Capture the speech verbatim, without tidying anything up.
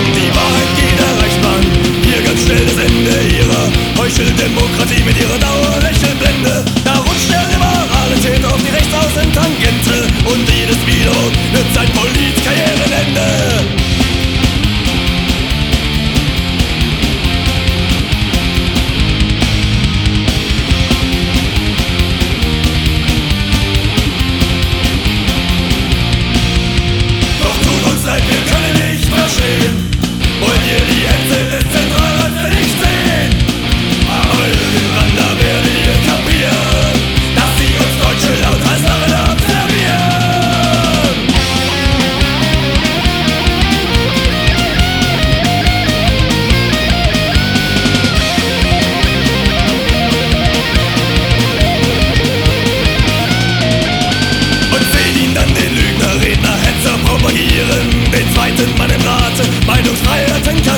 kommt die Wahrheit, geht erreicht man hier ganz schnell das Ende ihrer Heucheldemokratie mit ihrer Dauerlächelblende. Da rutscht der liberale Täter auf die Rechtsaußentangente und jedes Widerruf wird sein Politkarrierenende. Den zweiten Mann im Rate, Meinungsfreiheit in